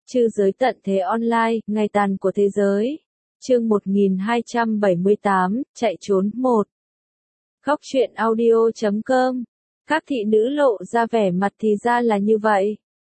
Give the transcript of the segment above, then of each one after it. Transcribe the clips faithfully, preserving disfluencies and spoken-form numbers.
Trư giới tận thế online, ngày tàn của thế giới. Chương một nghìn hai trăm bảy mươi tám, chạy trốn một. Góc truyện audio chấm com. Các thị nữ lộ ra vẻ mặt thì ra là như vậy.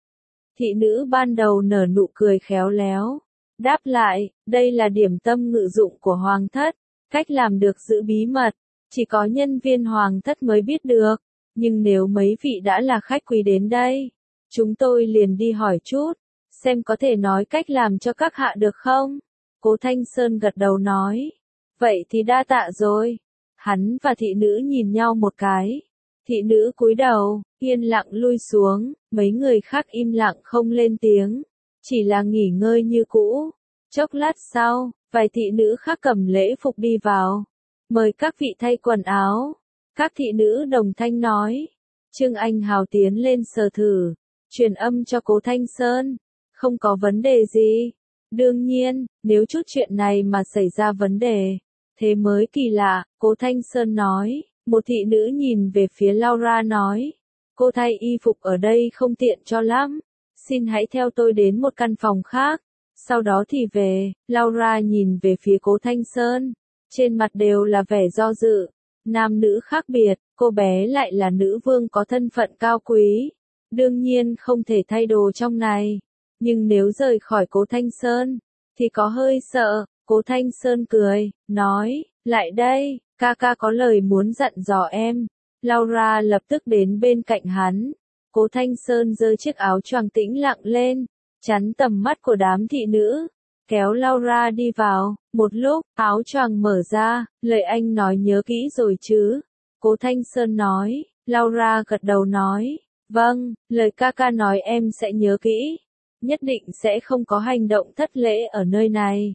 Thị nữ ban đầu nở nụ cười khéo léo. Đáp lại, đây là điểm tâm ngự dụng của hoàng thất. Cách làm được giữ bí mật. Chỉ có nhân viên hoàng thất mới biết được. Nhưng nếu mấy vị đã là khách quý đến đây, chúng tôi liền đi hỏi chút. Xem có thể nói cách làm cho các hạ được không? Cố Thanh Sơn gật đầu nói. Vậy thì đa tạ rồi. Hắn và thị nữ nhìn nhau một cái. Thị nữ cúi đầu, yên lặng lui xuống, mấy người khác im lặng không lên tiếng. Chỉ là nghỉ ngơi như cũ. Chốc lát sau, vài thị nữ khác cầm lễ phục đi vào. Mời các vị thay quần áo. Các thị nữ đồng thanh nói. Trương Anh Hào tiến lên sờ thử. Truyền âm cho Cố Thanh Sơn. Không có vấn đề gì. Đương nhiên, nếu chút chuyện này mà xảy ra vấn đề, thế mới kỳ lạ, Cố Thanh Sơn nói. Một thị nữ nhìn về phía Laura nói. Cô thay y phục ở đây không tiện cho lắm. Xin hãy theo tôi đến một căn phòng khác. Sau đó thì về. Laura nhìn về phía Cố Thanh Sơn. Trên mặt đều là vẻ do dự. Nam nữ khác biệt, cô bé lại là nữ vương có thân phận cao quý. Đương nhiên không thể thay đồ trong này. Nhưng nếu rời khỏi Cố Thanh Sơn, thì có hơi sợ. Cố Thanh Sơn cười, nói, lại đây, ca ca có lời muốn dặn dò em. Laura lập tức đến bên cạnh hắn. Cố Thanh Sơn giơ chiếc áo choàng tĩnh lặng lên, chắn tầm mắt của đám thị nữ, kéo Laura đi vào. Một lúc, áo choàng mở ra, lời anh nói nhớ kỹ rồi chứ? Cố Thanh Sơn nói. Laura gật đầu nói, vâng, lời ca ca nói em sẽ nhớ kỹ. Nhất định sẽ không có hành động thất lễ ở nơi này.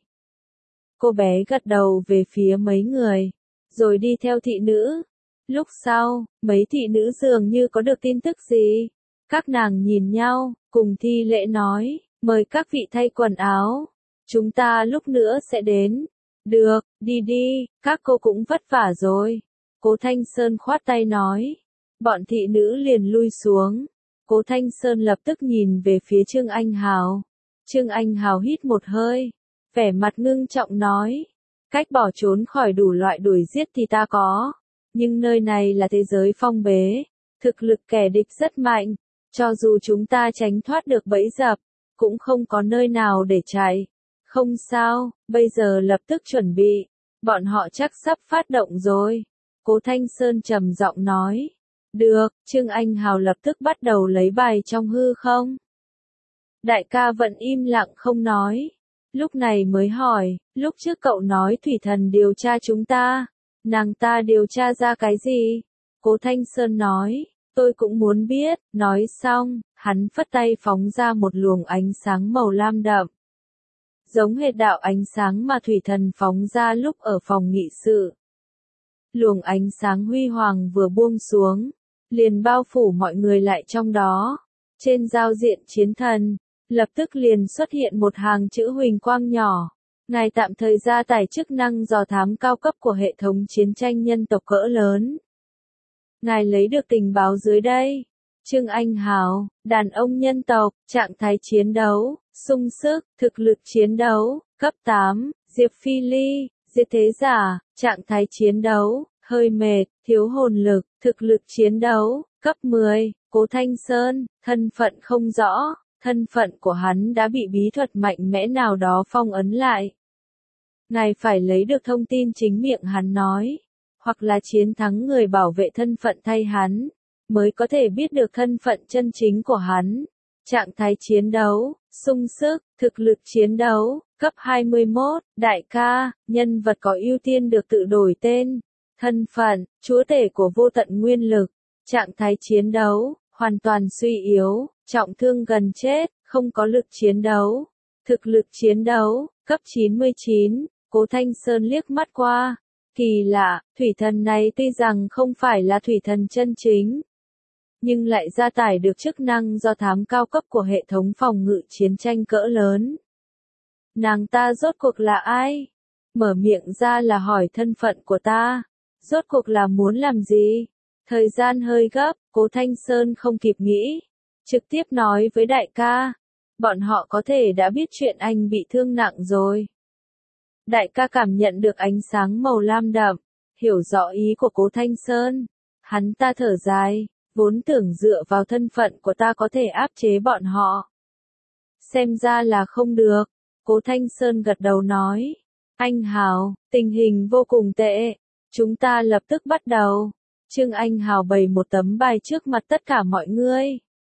Cô bé gật đầu về phía mấy người, rồi đi theo thị nữ. Lúc sau, mấy thị nữ dường như có được tin tức gì. Các nàng nhìn nhau, cùng thi lễ nói, mời các vị thay quần áo. Chúng ta lúc nữa sẽ đến. Được, đi đi, các cô cũng vất vả rồi. Cố Thanh Sơn khoát tay nói. Bọn thị nữ liền lui xuống. Cố Thanh Sơn lập tức nhìn về phía Trương Anh Hào. Trương Anh Hào hít một hơi, vẻ mặt ngưng trọng nói. Cách bỏ trốn khỏi đủ loại đuổi giết thì ta có. Nhưng nơi này là thế giới phong bế. Thực lực kẻ địch rất mạnh. Cho dù chúng ta tránh thoát được bẫy dập, cũng không có nơi nào để chạy. Không sao, bây giờ lập tức chuẩn bị. Bọn họ chắc sắp phát động rồi. Cố Thanh Sơn trầm giọng nói. Được, Trương Anh Hào lập tức bắt đầu lấy bài trong hư không. Đại ca vẫn im lặng không nói. Lúc này mới hỏi, lúc trước cậu nói thủy thần điều tra chúng ta. Nàng ta điều tra ra cái gì? Cố Thanh Sơn nói, tôi cũng muốn biết. Nói xong, hắn phất tay phóng ra một luồng ánh sáng màu lam đậm. Giống hệt đạo ánh sáng mà thủy thần phóng ra lúc ở phòng nghị sự. Luồng ánh sáng huy hoàng vừa buông xuống, liền bao phủ mọi người lại trong đó. Trên giao diện chiến thần, lập tức liền xuất hiện một hàng chữ huỳnh quang nhỏ. Ngài tạm thời gia tải chức năng dò thám cao cấp của hệ thống chiến tranh nhân tộc cỡ lớn. Ngài lấy được tình báo dưới đây. Trương Anh Hào, đàn ông nhân tộc, trạng thái chiến đấu, sung sức, thực lực chiến đấu, cấp tám, Diệp Phi Ly, Diệt Thế Giả, trạng thái chiến đấu, hơi mệt, thiếu hồn lực, thực lực chiến đấu, cấp mười, Cố Thanh Sơn, thân phận không rõ, thân phận của hắn đã bị bí thuật mạnh mẽ nào đó phong ấn lại. Ngài phải lấy được thông tin chính miệng hắn nói, hoặc là chiến thắng người bảo vệ thân phận thay hắn, mới có thể biết được thân phận chân chính của hắn. Trạng thái chiến đấu, sung sức, thực lực chiến đấu, cấp hai mươi mốt, đại ca, nhân vật có ưu tiên được tự đổi tên. Thân phận, chúa tể của vô tận nguyên lực. Trạng thái chiến đấu, hoàn toàn suy yếu, trọng thương gần chết, không có lực chiến đấu. Thực lực chiến đấu, cấp chín mươi chín, Cố Thanh Sơn liếc mắt qua. Kỳ lạ, thủy thần này tuy rằng không phải là thủy thần chân chính, nhưng lại gia tải được chức năng do thám cao cấp của hệ thống phòng ngự chiến tranh cỡ lớn. Nàng ta rốt cuộc là ai? Mở miệng ra là hỏi thân phận của ta. Rốt cuộc là muốn làm gì? Thời gian hơi gấp, Cố Thanh Sơn không kịp nghĩ. Trực tiếp nói với đại ca. bọn họ có thể đã biết chuyện anh bị thương nặng rồi. Đại ca cảm nhận được ánh sáng màu lam đậm, hiểu rõ ý của Cố Thanh Sơn. Hắn ta thở dài, vốn tưởng dựa vào thân phận của ta có thể áp chế bọn họ. Xem ra là không được. Cố Thanh Sơn gật đầu nói. Anh Hào, tình hình vô cùng tệ. Chúng ta lập tức bắt đầu. Trương Anh Hào bày một tấm bài trước mặt tất cả mọi người.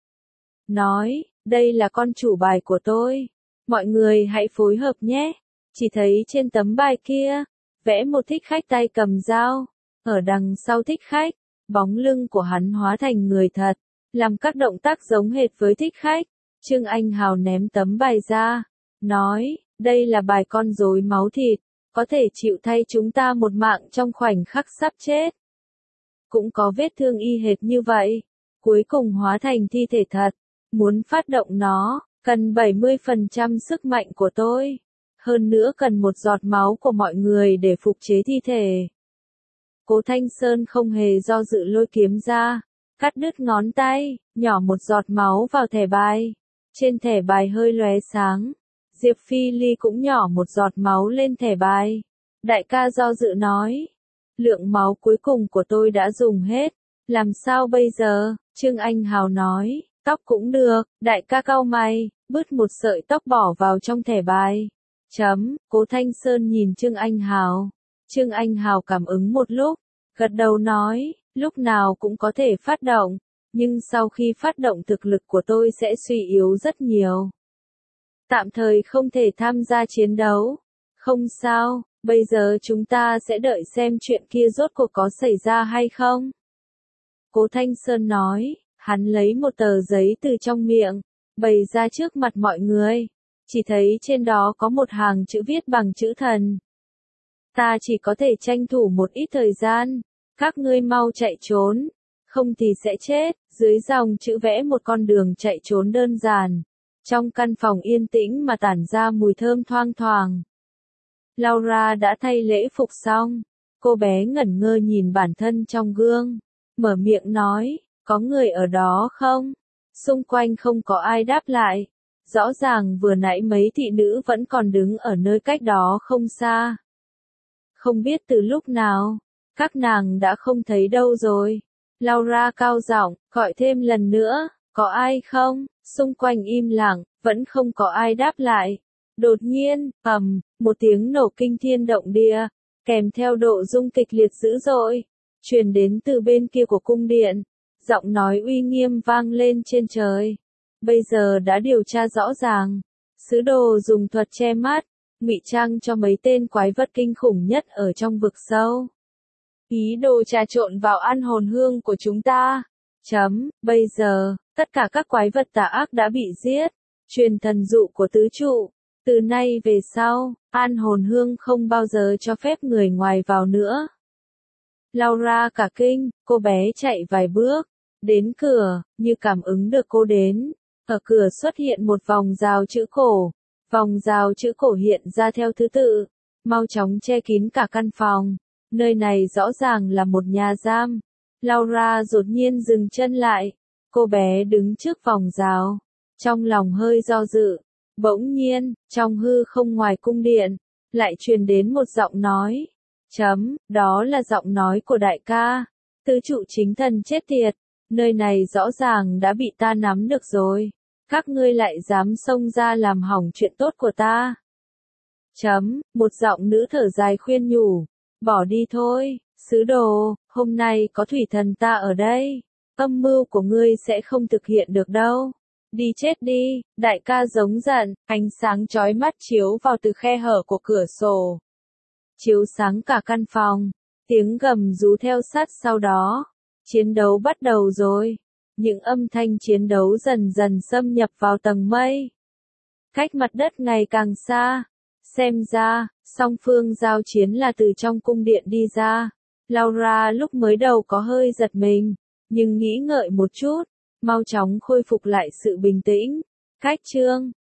Nói, đây là con chủ bài của tôi. Mọi người hãy phối hợp nhé. Chỉ thấy trên tấm bài kia, vẽ một thích khách tay cầm dao. Ở đằng sau thích khách, bóng lưng của hắn hóa thành người thật, làm các động tác giống hệt với thích khách. Trương Anh Hào ném tấm bài ra, nói, đây là bài con rối máu thịt, có thể chịu thay chúng ta một mạng trong khoảnh khắc sắp chết. Cũng có vết thương y hệt như vậy, cuối cùng hóa thành thi thể thật. Muốn phát động nó, cần bảy mươi phần trăm sức mạnh của tôi. Hơn nữa cần một giọt máu của mọi người để phục chế thi thể. Cố Thanh Sơn không hề do dự lôi kiếm ra, cắt đứt ngón tay, nhỏ một giọt máu vào thẻ bài. Trên thẻ bài hơi lóe sáng. Diệp Phi Ly cũng nhỏ một giọt máu lên thẻ bài. Đại ca do dự nói. Lượng máu cuối cùng của tôi đã dùng hết. Làm sao bây giờ? Trương Anh Hào nói. Tóc cũng được. Đại ca cau mày, bứt một sợi tóc bỏ vào trong thẻ bài. Chấm. Cố Thanh Sơn nhìn Trương Anh Hào. Trương Anh Hào cảm ứng một lúc. Gật đầu nói. Lúc nào cũng có thể phát động. Nhưng sau khi phát động thực lực của tôi sẽ suy yếu rất nhiều. Tạm thời không thể tham gia chiến đấu. Không sao, bây giờ chúng ta sẽ đợi xem chuyện kia rốt cuộc có xảy ra hay không. Cố Thanh Sơn nói, hắn lấy một tờ giấy từ trong miệng, bày ra trước mặt mọi người. Chỉ thấy trên đó có một hàng chữ viết bằng chữ thần. Ta chỉ có thể tranh thủ một ít thời gian. Các ngươi mau chạy trốn. Không thì sẽ chết. Dưới dòng chữ vẽ một con đường chạy trốn đơn giản. Trong căn phòng yên tĩnh mà tản ra mùi thơm thoang thoảng. Laura đã thay lễ phục xong. Cô bé ngẩn ngơ nhìn bản thân trong gương. Mở miệng nói, có người ở đó không? Xung quanh không có ai đáp lại. Rõ ràng vừa nãy mấy thị nữ vẫn còn đứng ở nơi cách đó không xa. Không biết từ lúc nào, các nàng đã không thấy đâu rồi. Laura cao giọng, gọi thêm lần nữa, có ai không? Xung quanh im lặng, vẫn không có ai đáp lại. Đột nhiên, ầm, một tiếng nổ kinh thiên động địa, kèm theo độ rung kịch liệt dữ dội, truyền đến từ bên kia của cung điện. Giọng nói uy nghiêm vang lên trên trời. Bây giờ đã điều tra rõ ràng. Sứ đồ dùng thuật che mắt, ngụy trang cho mấy tên quái vật kinh khủng nhất ở trong vực sâu. Ý đồ trà trộn vào an hồn hương của chúng ta. Chấm, bây giờ, tất cả các quái vật tà ác đã bị giết. Truyền thần dụ của tứ trụ. Từ nay về sau, an hồn hương không bao giờ cho phép người ngoài vào nữa. Laura cả kinh, cô bé chạy vài bước. Đến cửa, như cảm ứng được cô đến. Ở cửa xuất hiện một vòng rào chữ cổ. Vòng rào chữ cổ hiện ra theo thứ tự. Mau chóng che kín cả căn phòng. Nơi này rõ ràng là một nhà giam. Laura đột nhiên dừng chân lại. Cô bé đứng trước vòng rào. Trong lòng hơi do dự. Bỗng nhiên, trong hư không ngoài cung điện, lại truyền đến một giọng nói. Chấm, đó là giọng nói của đại ca. Tứ trụ chính thần chết tiệt. Nơi này rõ ràng đã bị ta nắm được rồi. Các ngươi lại dám xông ra làm hỏng chuyện tốt của ta. Chấm, một giọng nữ thở dài khuyên nhủ. Bỏ đi thôi, sứ đồ, hôm nay có thủy thần ta ở đây. Âm mưu của ngươi sẽ không thực hiện được đâu. Đi chết đi, đại ca giống giận, ánh sáng chói mắt chiếu vào từ khe hở của cửa sổ. Chiếu sáng cả căn phòng, tiếng gầm rú theo sát sau đó. Chiến đấu bắt đầu rồi. Những âm thanh chiến đấu dần dần xâm nhập vào tầng mây. Cách mặt đất ngày càng xa. Xem ra, song phương giao chiến là từ trong cung điện đi ra. Laura lúc mới đầu có hơi giật mình, nhưng nghĩ ngợi một chút, mau chóng khôi phục lại sự bình tĩnh. Cách chương